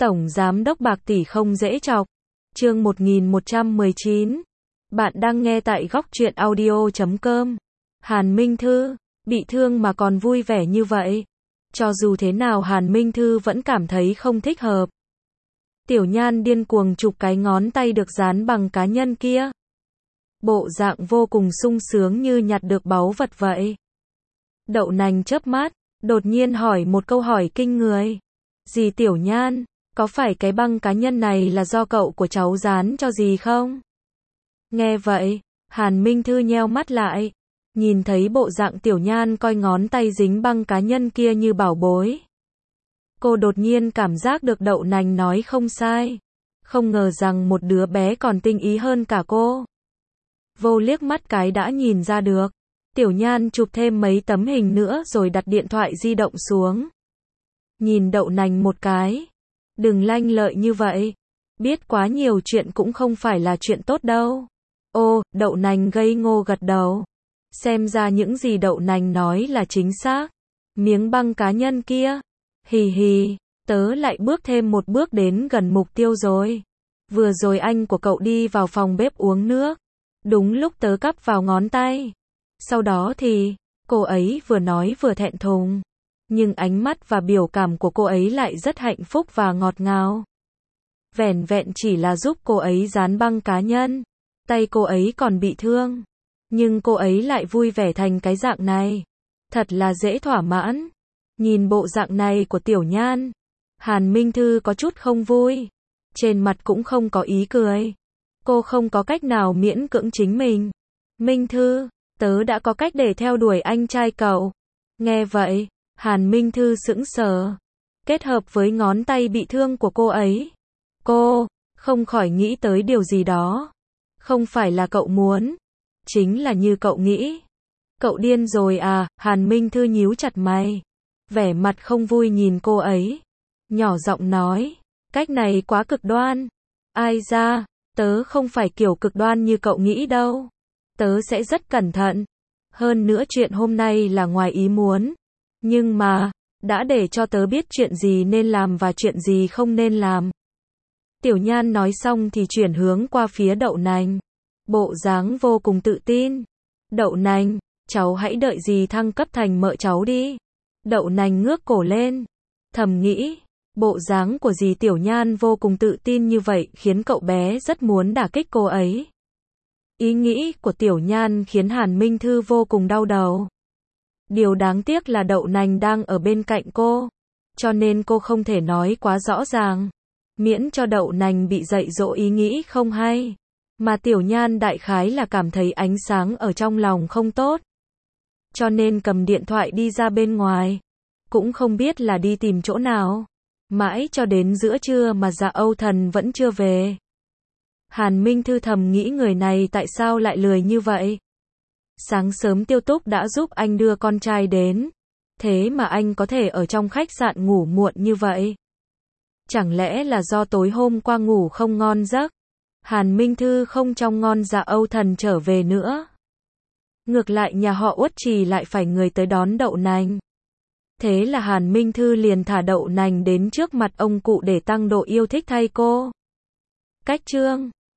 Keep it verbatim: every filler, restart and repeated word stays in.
Tổng Giám đốc bạc tỷ không dễ chọc. Chương một nghìn một trăm mười chín. Bạn đang nghe tại góc truyện audio chấm com. Hàn Minh Thư, bị thương mà còn vui vẻ như vậy. Cho dù thế nào Hàn Minh Thư vẫn cảm thấy không thích hợp. Tiểu Nhan điên cuồng chụp cái ngón tay được dán bằng cá nhân kia. Bộ dạng vô cùng sung sướng như nhặt được báu vật vậy. Đậu Nành chớp mắt, đột nhiên hỏi một câu hỏi kinh người. Dì Tiểu Nhan, có phải cái băng cá nhân này là do cậu của cháu dán cho dì không? Nghe vậy, Hàn Minh Thư nheo mắt lại, nhìn thấy bộ dạng Tiểu Nhan coi ngón tay dính băng cá nhân kia như bảo bối. Cô đột nhiên cảm giác được Đậu Nành nói không sai. Không ngờ rằng một đứa bé còn tinh ý hơn cả cô. Vô liếc mắt cái đã nhìn ra được. Tiểu Nhan chụp thêm mấy tấm hình nữa rồi đặt điện thoại di động xuống. Nhìn Đậu Nành một cái. Đừng lanh lợi như vậy. Biết quá nhiều chuyện cũng không phải là chuyện tốt đâu. Ô, Đậu Nành ngây ngô gật đầu. Xem ra những gì Đậu Nành nói là chính xác. Miếng băng cá nhân kia. Hì hì, tớ lại bước thêm một bước đến gần mục tiêu rồi. Vừa rồi anh của cậu đi vào phòng bếp uống nước. Đúng lúc tớ cắp vào ngón tay. Sau đó thì, cô ấy vừa nói vừa thẹn thùng. Nhưng ánh mắt và biểu cảm của cô ấy lại rất hạnh phúc và ngọt ngào. Vẻn vẹn chỉ là giúp cô ấy dán băng cá nhân. Tay cô ấy còn bị thương. Nhưng cô ấy lại vui vẻ thành cái dạng này. Thật là dễ thỏa mãn. Nhìn bộ dạng này của Tiểu Nhan, Hàn Minh Thư có chút không vui. Trên mặt cũng không có ý cười. Cô không có cách nào miễn cưỡng chính mình. Minh Thư, tớ đã có cách để theo đuổi anh trai cậu. Nghe vậy, Hàn Minh Thư sững sờ. Kết hợp với ngón tay bị thương của cô ấy. Cô, không khỏi nghĩ tới điều gì đó. Không phải là cậu muốn. Chính là như cậu nghĩ. Cậu điên rồi à, Hàn Minh Thư nhíu chặt mày. Vẻ mặt không vui nhìn cô ấy. Nhỏ giọng nói, cách này quá cực đoan. Ai ra, tớ không phải kiểu cực đoan như cậu nghĩ đâu. Tớ sẽ rất cẩn thận. Hơn nữa chuyện hôm nay là ngoài ý muốn. Nhưng mà, đã để cho tớ biết chuyện gì nên làm và chuyện gì không nên làm. Tiểu Nhan nói xong thì chuyển hướng qua phía Đậu Nành. Bộ dáng vô cùng tự tin. Đậu Nành, cháu hãy đợi dì thăng cấp thành mợ cháu đi. Đậu Nành ngước cổ lên. Thầm nghĩ, bộ dáng của dì Tiểu Nhan vô cùng tự tin như vậy khiến cậu bé rất muốn đả kích cô ấy. Ý nghĩ của Tiểu Nhan khiến Hàn Minh Thư vô cùng đau đầu. Điều đáng tiếc là Đậu Nành đang ở bên cạnh cô. Cho nên cô không thể nói quá rõ ràng. Miễn cho Đậu Nành bị dạy dỗ ý nghĩ không hay. Mà Tiểu Nhan đại khái là cảm thấy ánh sáng ở trong lòng không tốt. Cho nên cầm điện thoại đi ra bên ngoài. Cũng không biết là đi tìm chỗ nào. Mãi cho đến giữa trưa mà Dạ Âu Thần vẫn chưa về. Hàn Minh Thư thầm nghĩ người này tại sao lại lười như vậy. Sáng sớm Tiêu Túc đã giúp anh đưa con trai đến. Thế mà anh có thể ở trong khách sạn ngủ muộn như vậy. Chẳng lẽ là do tối hôm qua ngủ không ngon giấc. Hàn Minh Thư không trông ngon Dạ Âu Thần trở về nữa. Ngược lại nhà họ Uất Trì lại phải người tới đón Đậu Nành. Thế là Hàn Minh Thư liền thả Đậu Nành đến trước mặt ông cụ để tăng độ yêu thích thay cô. Cách chương